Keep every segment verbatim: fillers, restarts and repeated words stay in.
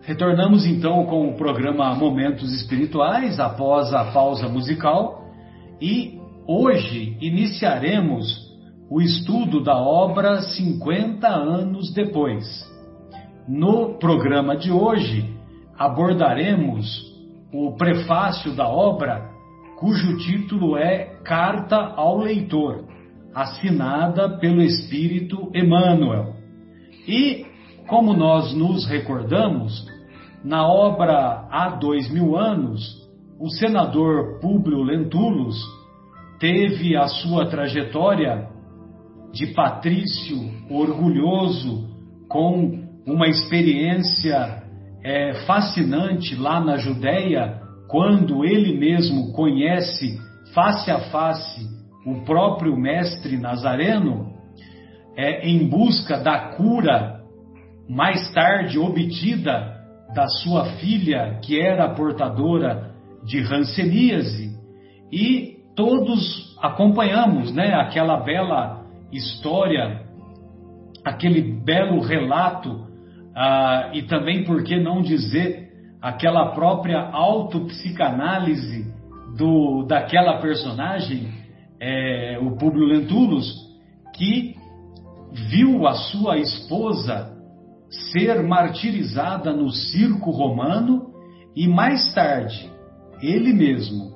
Retornamos então com o programa Momentos Espirituais, após a pausa musical, e hoje iniciaremos o estudo da obra cinquenta anos depois. No programa de hoje, abordaremos o prefácio da obra, cujo título é Carta ao Leitor, assinada pelo Espírito Emmanuel. E, como nós nos recordamos, na obra Há Dois Mil Anos, o senador Públio Lentulus teve a sua trajetória de patrício orgulhoso, com uma experiência é, fascinante lá na Judéia, quando ele mesmo conhece face a face o próprio Mestre Nazareno, é, em busca da cura mais tarde obtida da sua filha, que era portadora de hanseníase, e todos acompanhamos, né, aquela bela história, aquele belo relato, ah, e também, por que não dizer, aquela própria autopsicanálise do, daquela personagem, é, o Públio Lentulus, que viu a sua esposa ser martirizada no circo romano e mais tarde ele mesmo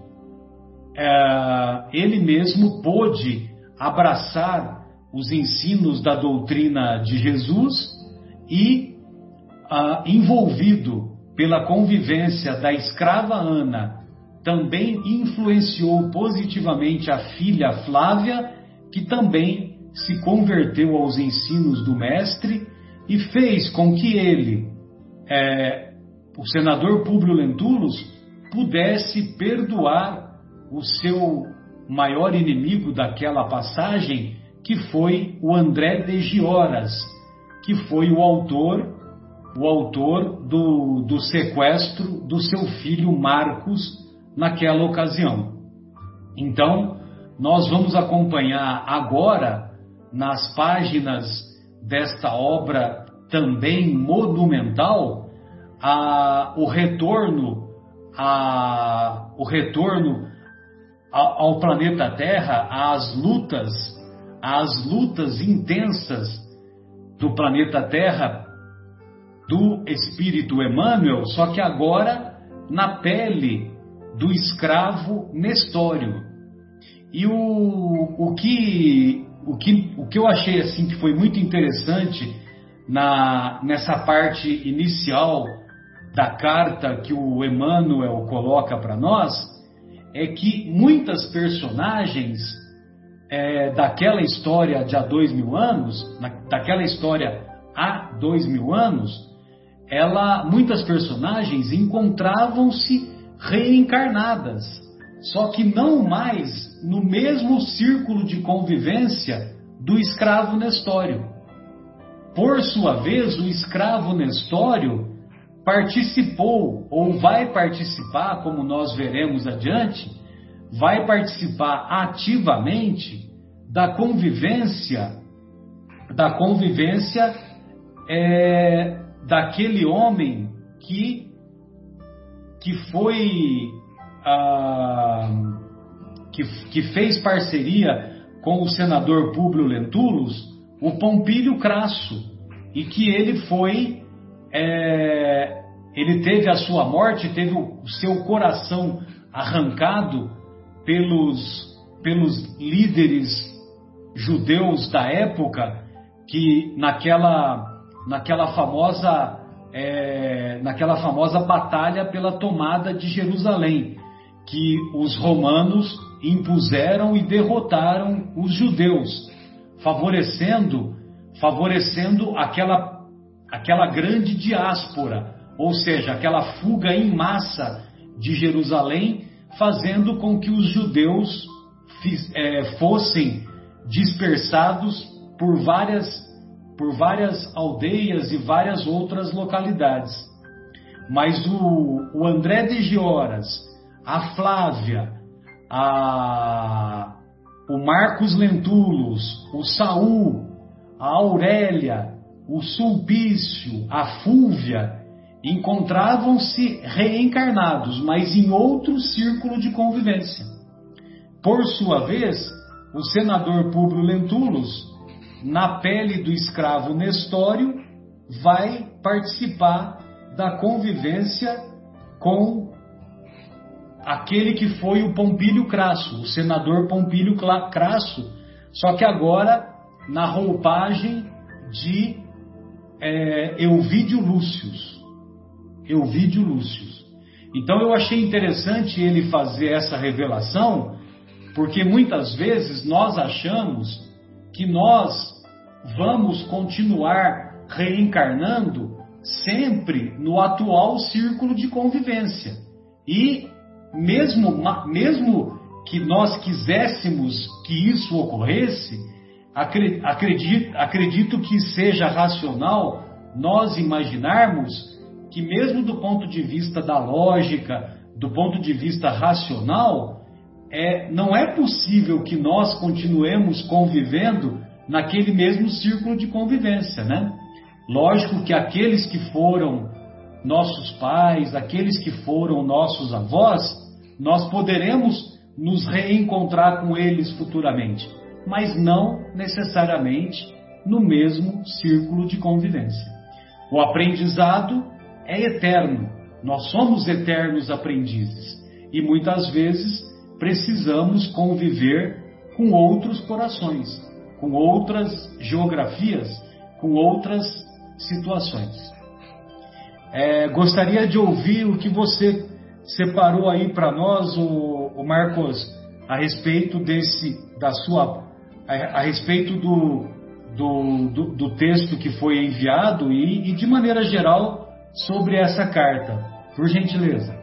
é, ele mesmo pôde abraçar os ensinos da doutrina de Jesus e ah, envolvido pela convivência da escrava Ana, também influenciou positivamente a filha Flávia, que também se converteu aos ensinos do mestre e fez com que ele, é, o senador Públio Lentulus, pudesse perdoar o seu maior inimigo daquela passagem, que foi o André de Gioras, que foi o autor, o autor do, do sequestro do seu filho Marcos naquela ocasião. Então, nós vamos acompanhar agora, nas páginas desta obra também monumental, a, o retorno, a, o retorno ao, ao planeta Terra, às lutas, às lutas intensas do planeta Terra, do Espírito Emmanuel, só que agora na pele do escravo Nestório. E o, o que O que, o que eu achei assim que foi muito interessante na, nessa parte inicial da carta que o Emmanuel coloca para nós, é que muitas personagens é, daquela história de há dois mil anos, na, daquela história há dois mil anos, ela, muitas personagens encontravam-se reencarnadas, só que não mais no mesmo círculo de convivência do escravo Nestório. Por sua vez, o escravo Nestório participou, ou vai participar, como nós veremos adiante, vai participar ativamente da convivência, da convivência é, daquele homem que, que foi... Ah, que, que fez parceria com o senador Públio Lentulus, o Pompílio Crasso, e que ele foi, é, ele teve a sua morte, teve o seu coração arrancado pelos, pelos líderes judeus da época, que naquela, naquela famosa, é, naquela famosa batalha pela tomada de Jerusalém, que os romanos impuseram e derrotaram os judeus, favorecendo, favorecendo aquela, aquela grande diáspora, ou seja, aquela fuga em massa de Jerusalém, fazendo com que os judeus fiz, é, fossem dispersados por várias, por várias aldeias e várias outras localidades. Mas o, o André de Gioras, a Flávia, a, o Marcos Lentulus, o Saul, a Aurélia, o Sulpício, a Fúvia encontravam-se reencarnados, mas em outro círculo de convivência. Por sua vez, o senador Públio Lentulus, na pele do escravo Nestório, vai participar da convivência com aquele que foi o Pompílio Crasso, o senador Pompílio Crasso, só que agora na roupagem de é, Elvídio Lúcius. Elvídio Lúcius. Então eu achei interessante ele fazer essa revelação, porque muitas vezes nós achamos que nós vamos continuar reencarnando sempre no atual círculo de convivência. E mesmo, mesmo que nós quiséssemos que isso ocorresse, acredito, acredito que seja racional nós imaginarmos que mesmo do ponto de vista da lógica, do ponto de vista racional, é, não é possível que nós continuemos convivendo naquele mesmo círculo de convivência, né? Lógico que aqueles que foram nossos pais, aqueles que foram nossos avós, nós poderemos nos reencontrar com eles futuramente, mas não necessariamente no mesmo círculo de convivência. O aprendizado é eterno, nós somos eternos aprendizes e muitas vezes precisamos conviver com outros corações, com outras geografias, com outras situações. É, gostaria de ouvir o que você separou aí para nós, o, o Marcos, a respeito desse, da sua, a, a respeito do, do, do, do texto que foi enviado e, e de maneira geral sobre essa carta, por gentileza.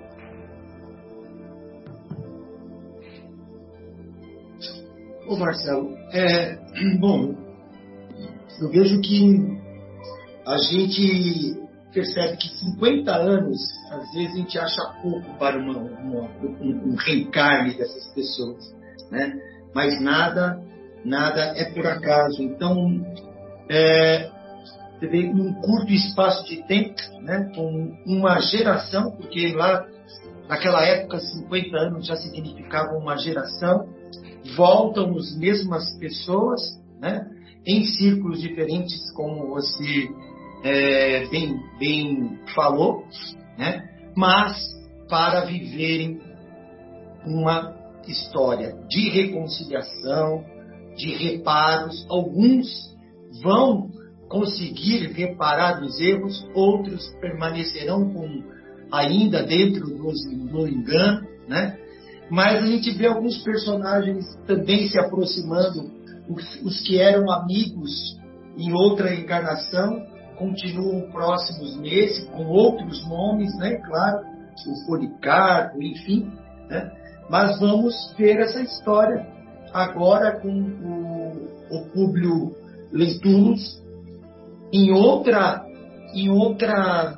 Ô Marcelo, é, bom, eu vejo que a gente percebe que cinquenta anos, às vezes a gente acha pouco para uma, uma, um, um reencarne dessas pessoas, né? Mas nada, nada é por acaso. Então, é, você vê num curto espaço de tempo, né? Com uma geração, porque lá naquela época cinquenta anos já significava uma geração, voltam as mesmas pessoas, né? Em círculos diferentes, como você é, bem, bem falou, né? Mas para viverem uma história de reconciliação, de reparos. Alguns vão conseguir reparar os erros, outros permanecerão com, ainda dentro do, do engano, né? Mas a gente vê alguns personagens também se aproximando, os, os que eram amigos em outra encarnação, continuam próximos nesse, com outros nomes, né? Claro, o Policarpo, enfim, né? Mas vamos ver essa história agora com o, o Públio Lentulus em outra, em outra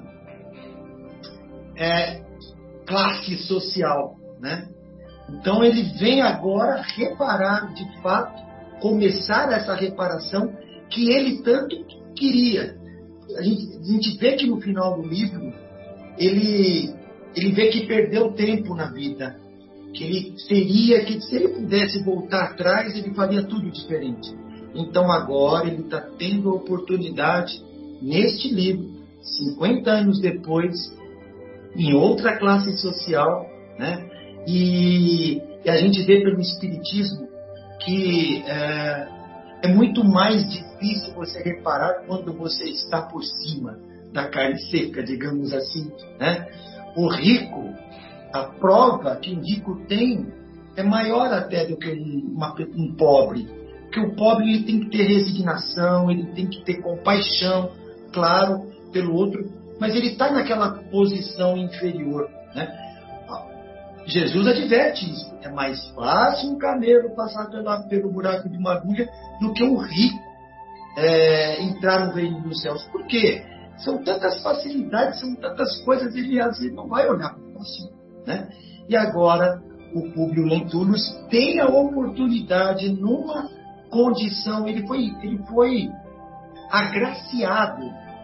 é, classe social, né? Então ele vem agora reparar, de fato, começar essa reparação que ele tanto queria. A gente, a gente vê que no final do livro ele, ele vê que perdeu tempo na vida, que ele seria, que se ele pudesse voltar atrás, ele faria tudo diferente. Então agora ele está tendo a oportunidade, neste livro, cinquenta anos depois, em outra classe social, né? E, e a gente vê pelo Espiritismo que é, é muito mais difícil você reparar quando você está por cima da carne seca, digamos assim, né? O rico, a prova que o rico tem é maior até do que um, uma, um pobre. Porque o pobre ele tem que ter resignação, ele tem que ter compaixão, claro, pelo outro, mas ele está naquela posição inferior, né? Jesus adverte isso. É mais fácil um camelo passar pela, pelo buraco de uma agulha do que um rico é, entrar no reino dos céus. Por quê? São tantas facilidades, são tantas coisas, ele às vezes não vai olhar para o próximo, né? E agora o Públio Lentulus tem a oportunidade, numa condição, ele foi, ele foi agraciado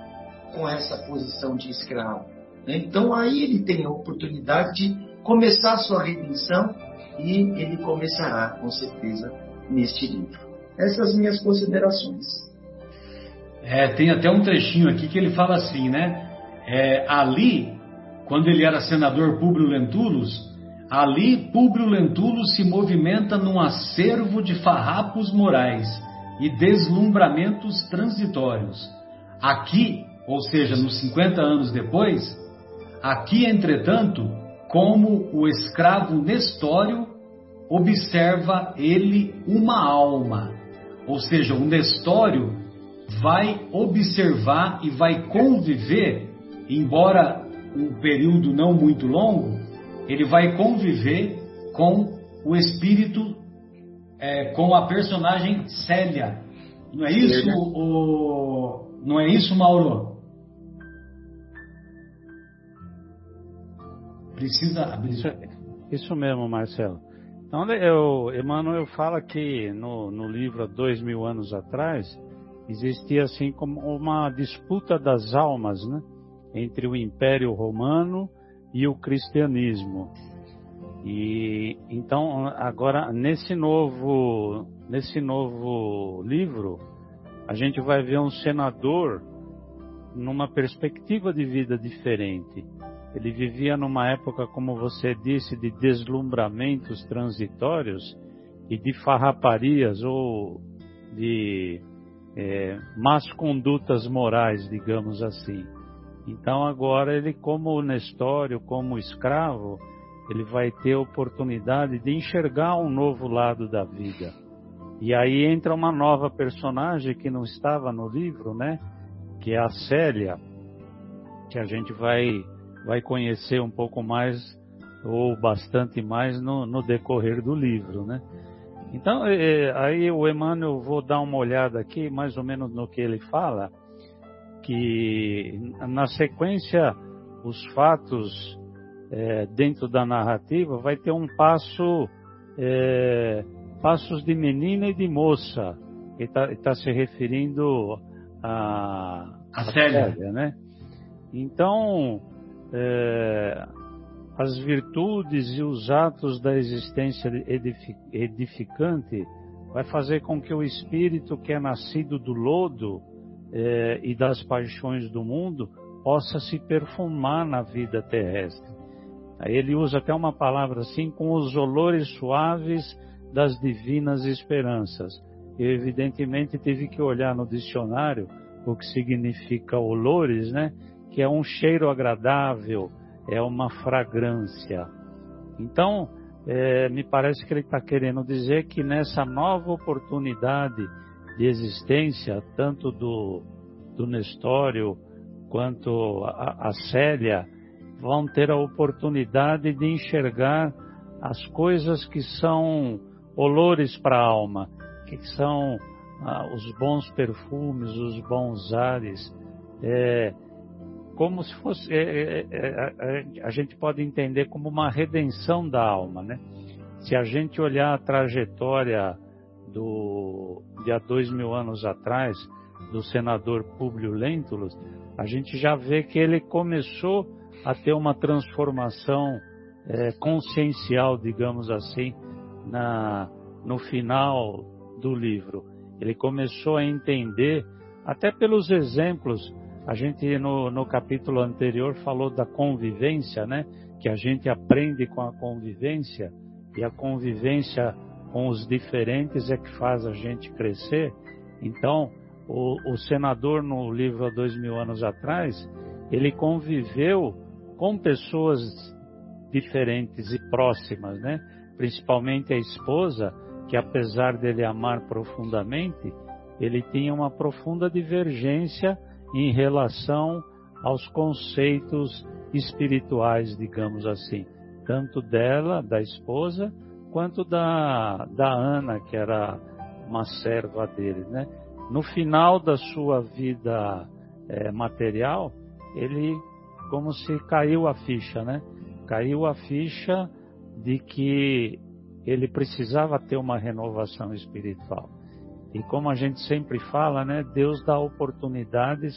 com essa posição de escravo. Né? Então aí ele tem a oportunidade de começar a sua redenção e ele começará, com certeza, neste livro. Essas minhas considerações. É, tem até um trechinho aqui que ele fala assim, né? É, ali, quando ele era senador Públio Lentulus, ali Públio Lentulus se movimenta num acervo de farrapos morais e deslumbramentos transitórios. Aqui, ou seja, nos cinquenta anos depois, aqui, entretanto, como o escravo Nestório, observa ele uma alma. Ou seja, o Nestório vai observar e vai conviver, embora um período não muito longo, ele vai conviver com o espírito, é, com a personagem Célia. Não é isso, o, não é isso, Mauro? Precisa abrir. Isso, isso mesmo, Marcelo. Então, eu, Emmanuel fala que no, no livro há dois mil anos atrás existia assim como uma disputa das almas, né, entre o Império Romano e o cristianismo. E então agora nesse novo nesse novo livro a gente vai ver um senador numa perspectiva de vida diferente. Ele vivia numa época, como você disse, de deslumbramentos transitórios e de farraparias ou de é, más condutas morais, digamos assim. Então agora ele, como Nestório, como escravo, ele vai ter a oportunidade de enxergar um novo lado da vida. E aí entra uma nova personagem que não estava no livro, né? Que é a Célia, que a gente vai... vai conhecer um pouco mais, ou bastante mais, no, no decorrer do livro, né? Então, é, aí o Emmanuel, vou dar uma olhada aqui, mais ou menos no que ele fala, que na sequência, os fatos é, dentro da narrativa vai ter um passo, é, passos de menina e de moça, que está tá se referindo a, a Célia, Célia, né? Então, É, as virtudes e os atos da existência edificante vai fazer com que o espírito que é nascido do lodo é, e das paixões do mundo possa se perfumar na vida terrestre. Aí ele usa até uma palavra assim, com os olores suaves das divinas esperanças. Eu evidentemente tive que olhar no dicionário o que significa olores, né? Que é um cheiro agradável, é uma fragrância. Então, é, me parece que ele está querendo dizer que nessa nova oportunidade de existência, tanto do, do Nestório quanto a, a Célia, vão ter a oportunidade de enxergar as coisas que são olores para a alma, que são ah, os bons perfumes, os bons ares, é, como se fosse, é, é, é, a gente pode entender como uma redenção da alma, né? Se a gente olhar a trajetória do, de há dois mil anos atrás, do senador Públio Lentulus, a gente já vê que ele começou a ter uma transformação é, consciencial, digamos assim, na, no final do livro. Ele começou a entender, até pelos exemplos. A gente no, no capítulo anterior falou da convivência, né? Que a gente aprende com a convivência, e a convivência com os diferentes é que faz a gente crescer. Então, o, o senador no livro há dois mil anos atrás, ele conviveu com pessoas diferentes e próximas, né? Principalmente a esposa, que apesar dele amar profundamente, ele tinha uma profunda divergência em relação aos conceitos espirituais, digamos assim, tanto dela, da esposa, quanto da, da Ana, que era uma serva dele, né? No final da sua vida é, material, ele, como se caiu a ficha, né? Caiu a ficha de que ele precisava ter uma renovação espiritual. E como a gente sempre fala, né, Deus dá oportunidades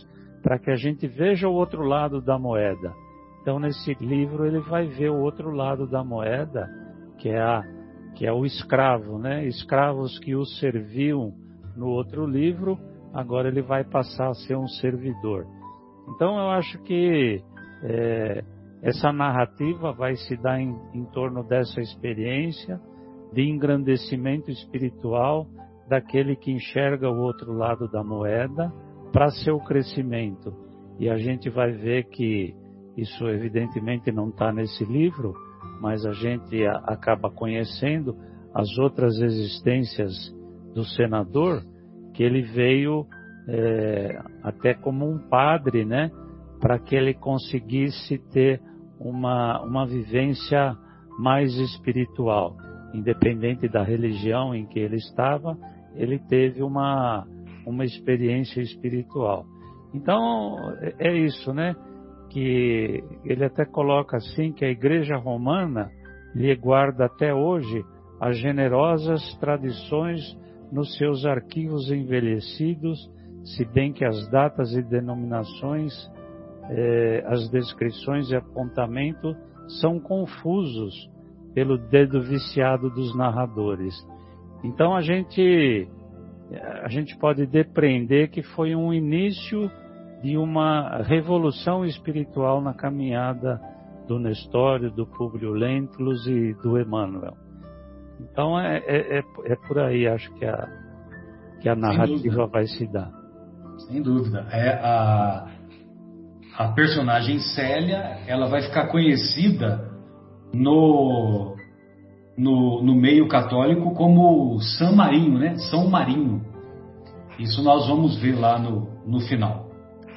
para que a gente veja o outro lado da moeda. Então, nesse livro, ele vai ver o outro lado da moeda, que é, a, que é o escravo, né? Escravos que o serviam no outro livro, agora ele vai passar a ser um servidor. Então, eu acho que é, essa narrativa vai se dar em, em torno dessa experiência de engrandecimento espiritual daquele que enxerga o outro lado da moeda para seu crescimento. E a gente vai ver que isso evidentemente não está nesse livro, mas a gente a, acaba conhecendo as outras existências do senador, que ele veio é, até como um padre, né, para que ele conseguisse ter uma, uma vivência mais espiritual. Independente da religião em que ele estava, ele teve uma, uma experiência espiritual. Então, é isso, né? Que ele até coloca assim, que a Igreja Romana lhe guarda até hoje as generosas tradições nos seus arquivos envelhecidos, se bem que as datas e denominações, eh, as descrições e apontamento são confusos pelo dedo viciado dos narradores. Então a gente, a gente pode depreender que foi um início de uma revolução espiritual na caminhada do Nestório, do Públio Lentulus e do Emmanuel. Então é, é, é por aí, acho que a, que a narrativa vai se dar. Sem dúvida. É a, a personagem Célia, ela vai ficar conhecida no, no, no meio católico como San Marinho, né? São Marinho. Isso nós vamos ver lá no, no final.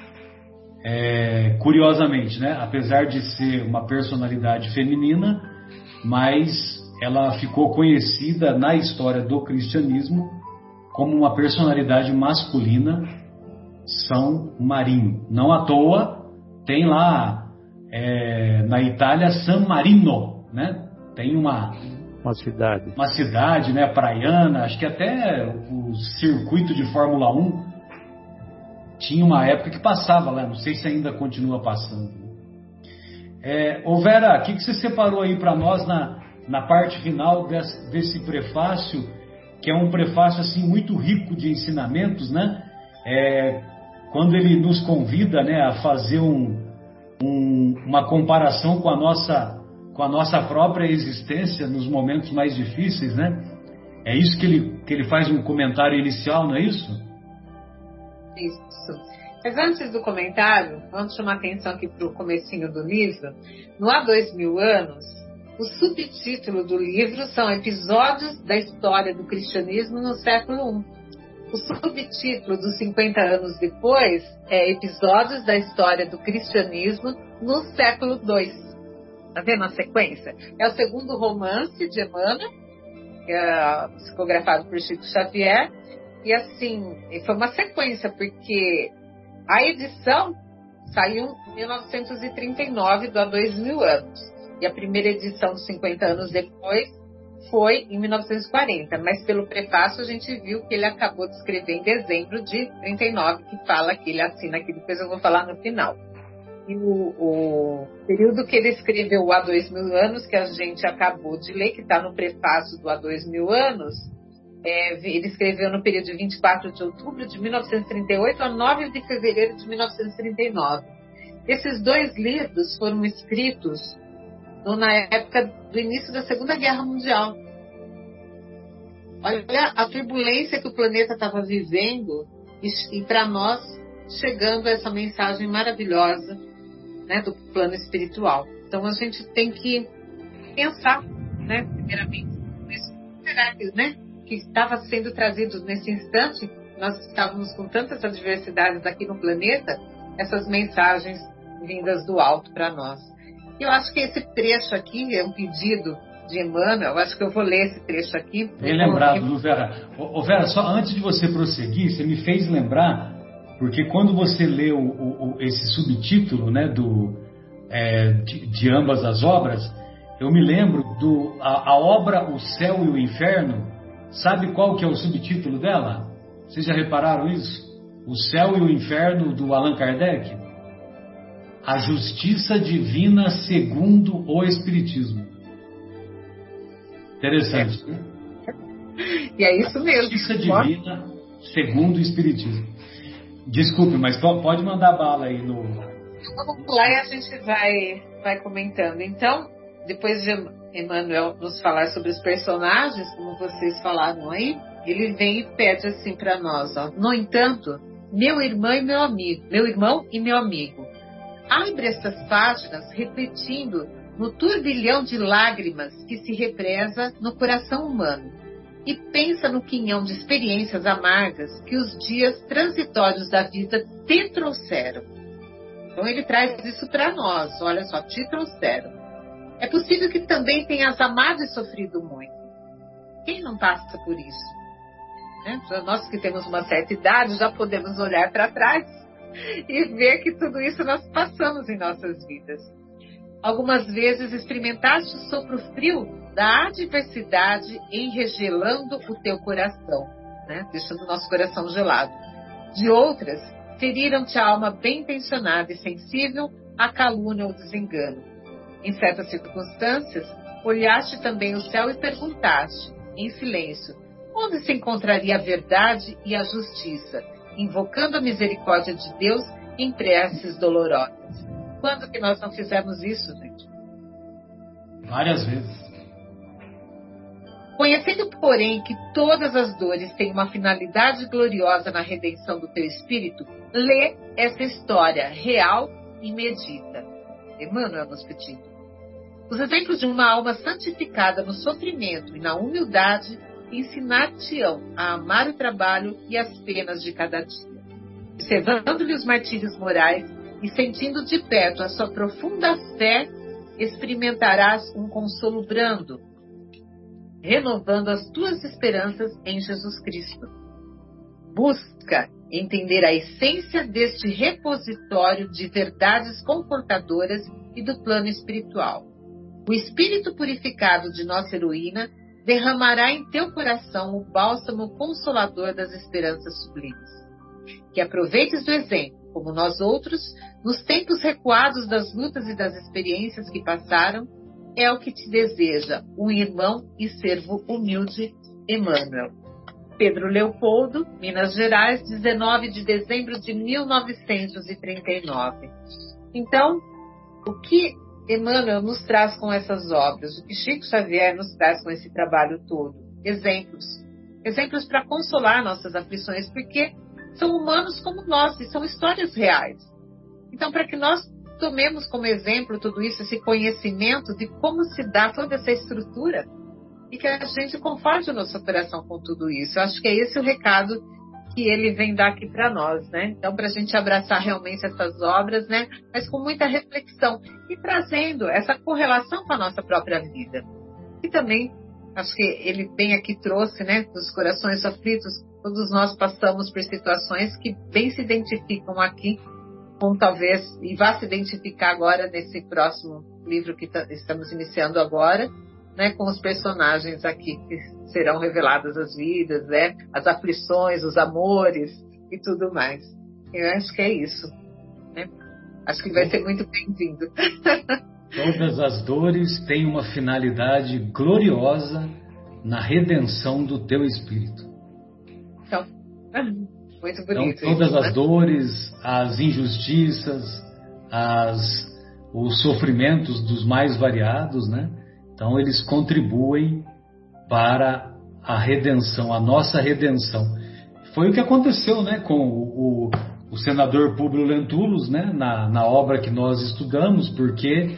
É, curiosamente, né? Apesar de ser uma personalidade feminina, mas ela ficou conhecida na história do cristianismo como uma personalidade masculina, São Marinho. Não à toa, tem lá é, na Itália San Marino, né? Tem uma, uma cidade, uma cidade, né, praiana, acho que até o circuito de Fórmula um tinha uma época que passava lá, não sei se ainda continua passando. É, ô Vera, o que, que você separou aí para nós na, na parte final desse, desse prefácio, que é um prefácio assim muito rico de ensinamentos, né? É, quando ele nos convida, né, a fazer um, um, uma comparação com a nossa com a nossa própria existência nos momentos mais difíceis, né? É isso que ele que ele faz um comentário inicial, não é isso? Isso. Mas antes do comentário, vamos chamar atenção aqui para o comecinho do livro. No Há Dois Mil Anos, o subtítulo do livro são Episódios da História do Cristianismo no Século I. O subtítulo dos cinquenta anos depois é Episódios da História do Cristianismo no Século dois. Está vendo a sequência? É o segundo romance de Emmanuel, que é psicografado por Chico Xavier. E assim, foi uma sequência, porque a edição saiu em mil novecentos e trinta e nove, do Há Dois Mil Anos. E a primeira edição, cinquenta anos depois, foi em mil novecentos e quarenta. Mas pelo prefácio a gente viu que ele acabou de escrever em dezembro de trinta e nove, que fala que ele assina aqui, depois eu vou falar no final. E o, o período que ele escreveu o Há Dois Mil Anos, que a gente acabou de ler, que está no prefácio do Há Dois Mil Anos, é, ele escreveu no período de vinte e quatro de outubro de mil novecentos e trinta e oito a nove de fevereiro de mil novecentos e trinta e nove. Esses dois livros foram escritos no, na época do início da Segunda Guerra Mundial. Olha a turbulência que o planeta estava vivendo e, e para nós chegando a essa mensagem maravilhosa, né, do plano espiritual. Então a gente tem que pensar, né, primeiramente, nisso, né, que estava sendo trazido nesse instante. Nós estávamos com tantas adversidades aqui no planeta, essas mensagens vindas do alto para nós. Eu acho que esse trecho aqui é um pedido de Emmanuel. Eu acho que eu vou ler esse trecho aqui. Bem lembrado, viu, Vera? Ô, Vera, só antes de você prosseguir, você me fez lembrar, porque quando você lê o, o, esse subtítulo, né, do, é, de, de ambas as obras, eu me lembro do a, a obra O Céu e o Inferno. Sabe qual que é o subtítulo dela? Vocês já repararam isso? O Céu e o Inferno, do Allan Kardec? A justiça divina segundo o Espiritismo. Interessante, né? E é isso mesmo. Justiça divina segundo o Espiritismo. Desculpe, mas pode mandar bala aí no... Vamos lá e a gente vai, vai comentando. Então, depois de Emmanuel nos falar sobre os personagens, como vocês falaram aí, ele vem e pede assim para nós, ó. No entanto, meu irmão e meu amigo, meu irmão e meu amigo, abre essas páginas refletindo no turbilhão de lágrimas que se represa no coração humano e pensa no quinhão de experiências amargas que os dias transitórios da vida te trouxeram. Então ele traz isso para nós, olha só, te trouxeram. É possível que também tenhas amado e sofrido muito. Quem não passa por isso? Né? Nós que temos uma certa idade já podemos olhar para trás e ver que tudo isso nós passamos em nossas vidas. Algumas vezes experimentaste o sopro frio da adversidade enregelando o teu coração, né? Deixando o nosso coração gelado. De outras, feriram-te a alma bem intencionada e sensível à calúnia ou desengano. Em certas circunstâncias, olhaste também o céu e perguntaste, em silêncio, onde se encontraria a verdade e a justiça, invocando a misericórdia de Deus em preces dolorosas. Quando que nós não fizemos isso, gente? Várias vezes. Conhecendo, porém, que todas as dores têm uma finalidade gloriosa na redenção do teu espírito, lê essa história real e medita. Emmanuel nos pedindo. Os exemplos de uma alma santificada no sofrimento e na humildade ensinar-te-ão a amar o trabalho e as penas de cada dia. Observando-lhe os martírios morais e sentindo de perto a sua profunda fé, experimentarás um consolo brando, renovando as tuas esperanças em Jesus Cristo. Busca entender a essência deste repositório de verdades confortadoras e do plano espiritual. O espírito purificado de nossa heroína derramará em teu coração o bálsamo consolador das esperanças sublimes. Que aproveites do exemplo, como nós outros, nos tempos recuados das lutas e das experiências que passaram, é o que te deseja um irmão e servo humilde, Emmanuel. Pedro Leopoldo, Minas Gerais, dezenove de dezembro de mil novecentos e trinta e nove. Então, o que Emmanuel nos traz com essas obras, o que Chico Xavier nos traz com esse trabalho todo? Exemplos. Exemplos para consolar nossas aflições, porque são humanos como nós e são histórias reais. Então, para que nós tomemos como exemplo tudo isso, esse conhecimento de como se dá toda essa estrutura e que a gente conforte o nosso coração com tudo isso. Eu acho que é esse o recado que ele vem dar aqui para nós, né? Então, para a gente abraçar realmente essas obras, né? Mas com muita reflexão e trazendo essa correlação com a nossa própria vida. E também, acho que ele bem aqui trouxe, né? Dos corações aflitos, todos nós passamos por situações que bem se identificam aqui, com talvez, e vá se identificar agora nesse próximo livro que tá, estamos iniciando agora, né, com os personagens aqui que serão reveladas as vidas, né, as aflições, os amores e tudo mais. Eu acho que é isso. Né? Acho que vai ser muito bem-vindo. Todas as dores têm uma finalidade gloriosa na redenção do teu espírito. Então, muito bonito. Então, todas isso, as né? dores, as injustiças, as, os sofrimentos dos mais variados, né? Então, eles contribuem para a redenção, a nossa redenção. Foi o que aconteceu, né, com o, o, o senador Públio Lentulus, né, na, na obra que nós estudamos, porque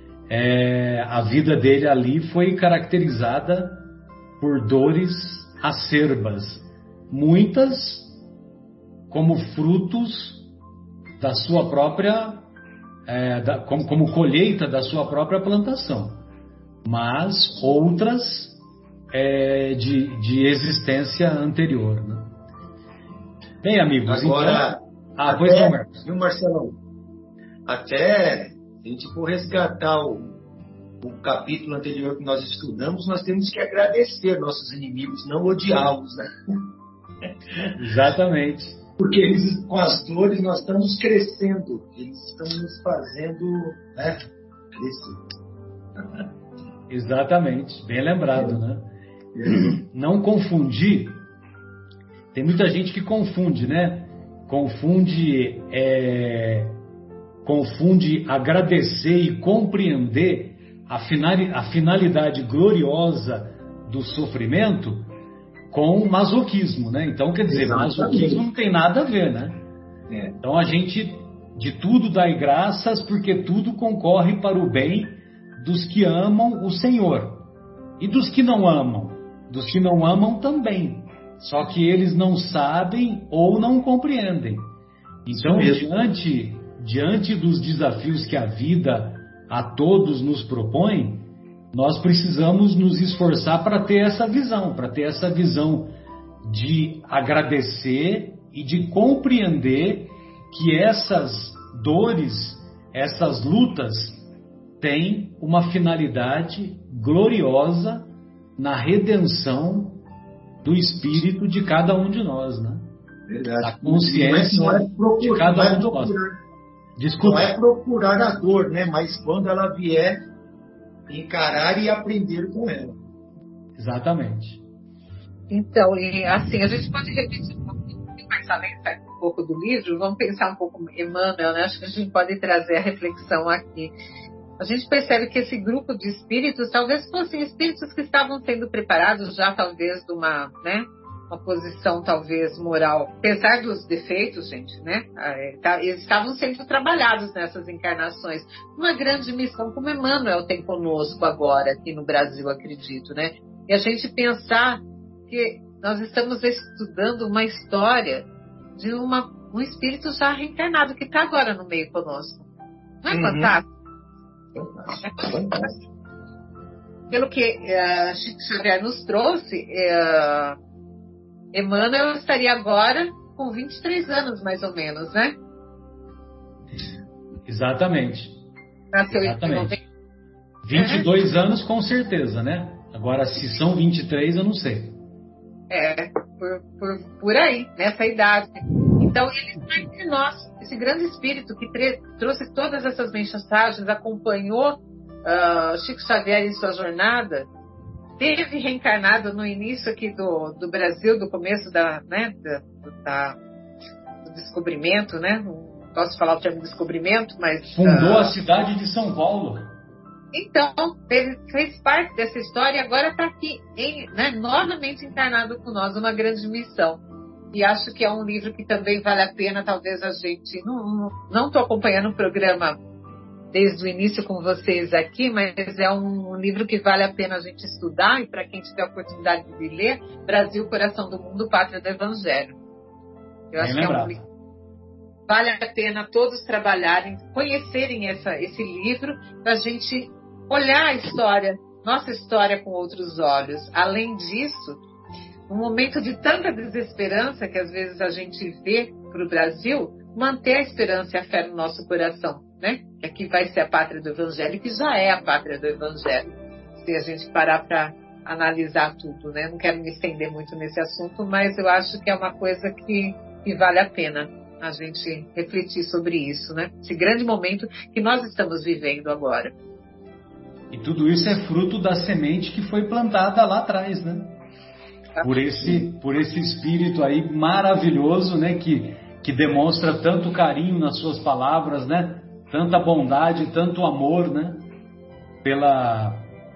é, a vida dele ali foi caracterizada por dores acerbas, muitas como frutos da sua própria, é, da, como, como colheita da sua própria plantação, mas outras é, de, de existência anterior. Né? Bem, amigos, agora, então... Ah, pois não, Marcos. Viu, Marcelão? Até, se a gente for resgatar o, o capítulo anterior que nós estudamos, nós temos que agradecer nossos inimigos, não odiá-los, né? Exatamente. Porque eles, com as dores, nós estamos crescendo. Eles estão nos fazendo, né, crescer. Exatamente, bem lembrado, né? Não confundir. Tem muita gente que confunde, né? Confunde, é, confunde agradecer e compreender a, finali, a finalidade gloriosa do sofrimento com masoquismo, né? Então, quer dizer, Exatamente. Masoquismo não tem nada a ver, né? É. Então, a gente de tudo dai graças, porque tudo concorre para o bem dos que amam o Senhor. E dos que não amam. Dos que não amam também. Só que eles não sabem ou não compreendem. Então, diante, diante dos desafios que a vida a todos nos propõe, nós precisamos nos esforçar para ter essa visão, para ter essa visão de agradecer e de compreender que essas dores, essas lutas, têm uma finalidade gloriosa na redenção do espírito de cada um de nós, né? Verdade. A consciência não é, não é procurar, de cada um não é de nós. Desculpa. Não é procurar a dor, né? Mas quando ela vier, encarar e aprender com ela. Exatamente. Então, e assim, a gente pode repetir um pouquinho mais além, sair um pouco do livro, vamos pensar um pouco Emmanuel, né? Acho que a gente pode trazer a reflexão aqui. A gente percebe que esse grupo de espíritos talvez fossem espíritos que estavam sendo preparados já talvez de uma, né, uma posição talvez moral, apesar dos defeitos, gente, né? Eles estavam sendo trabalhados nessas encarnações. Uma grande missão como Emmanuel tem conosco agora aqui no Brasil, acredito, né? E a gente pensar que nós estamos estudando uma história de uma, um espírito já reencarnado que está agora no meio conosco. Não é uhum. fantástico? Fantástico. Pelo que uh, Chico Xavier nos trouxe, uh, Emmanuel estaria agora com vinte e três anos, mais ou menos, né? Exatamente. Nasceu Exatamente. Em... vinte e dois é. anos, com certeza, né? Agora, se são vinte e três, eu não sei. É, por, por, por aí, nessa idade. Então, ele está entre nós, esse grande espírito que tre- trouxe todas essas mensagens, acompanhou uh, Chico Xavier em sua jornada, teve reencarnado no início aqui do, do Brasil, do começo da, né, da, da, do descobrimento, né? Não posso falar o termo descobrimento, mas... Fundou uh, a cidade de São Paulo. Então, ele fez parte dessa história e agora está aqui, em, né, novamente encarnado com nós, uma grande missão. E acho que é um livro que também vale a pena, talvez a gente... Não estou acompanhando o programa desde o início com vocês aqui, mas é um, um livro que vale a pena a gente estudar, e para quem tiver a oportunidade de ler, Brasil, Coração do Mundo, Pátria do Evangelho. Eu acho Bem que lembrado. É um livro que vale a pena todos trabalharem, conhecerem essa, esse livro, para a gente olhar a história, nossa história com outros olhos. Além disso, num momento de tanta desesperança que às vezes a gente vê para o Brasil, manter a esperança e a fé no nosso coração, né? Que aqui vai ser a pátria do Evangelho, que já é a pátria do Evangelho, se a gente parar para analisar tudo, né? Não quero me estender muito nesse assunto, mas eu acho que é uma coisa que, que vale a pena a gente refletir sobre isso, né? Esse grande momento que nós estamos vivendo agora. E tudo isso é fruto da semente que foi plantada lá atrás, né? Por esse, por esse espírito aí maravilhoso, né? Que, que demonstra tanto carinho nas suas palavras, né? Tanta bondade, tanto amor, né? Pela,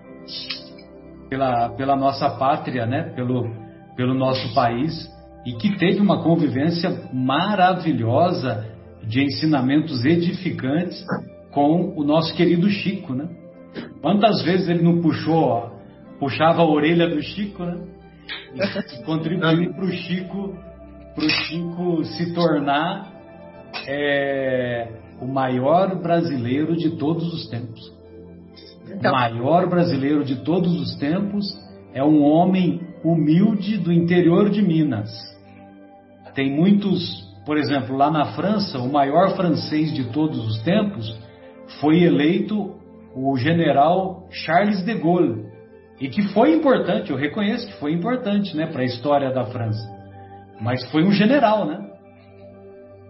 pela, pela nossa pátria, né? Pelo, pelo nosso país. E que teve uma convivência maravilhosa de ensinamentos edificantes com o nosso querido Chico, né? Quantas vezes ele não puxou, puxava a orelha do Chico, né? E contribuiu para o Chico, pro Chico se tornar é, o maior brasileiro de todos os tempos. Então, o maior brasileiro de todos os tempos é um homem humilde do interior de Minas. Tem muitos, por exemplo, lá na França, o maior francês de todos os tempos foi eleito o general Charles de Gaulle, e que foi importante, eu reconheço que foi importante, né, para a história da França, mas foi um general, né?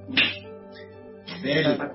Velho.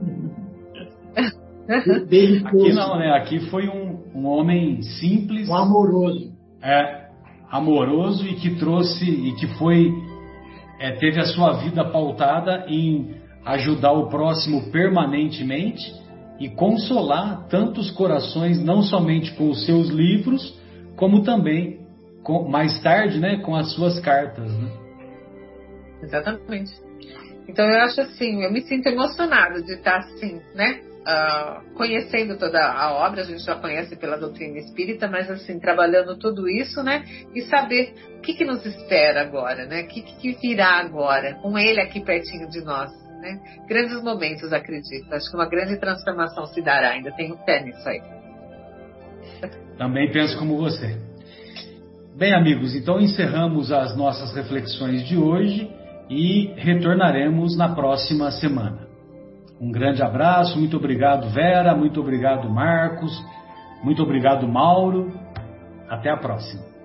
Aqui não, né? Aqui foi um, um homem simples. Um amoroso. É, amoroso e que trouxe, e que foi, é, teve a sua vida pautada em ajudar o próximo permanentemente e consolar tantos corações, não somente com os seus livros, como também, com, mais tarde, né, com as suas cartas, né? Exatamente. Então eu acho assim, eu me sinto emocionada de estar assim, né, uh, conhecendo toda a obra. A gente já conhece pela doutrina espírita, mas assim, trabalhando tudo isso, né, e saber o que, que nos espera agora, né, o que, que virá agora, com ele aqui pertinho de nós, né. Grandes momentos, acredito. Acho que uma grande transformação se dará, ainda tenho fé nisso aí. Também penso como você. Bem, amigos, então encerramos as nossas reflexões de hoje e retornaremos na próxima semana. Um grande abraço, muito obrigado, Vera, muito obrigado, Marcos, muito obrigado, Mauro. Até a próxima.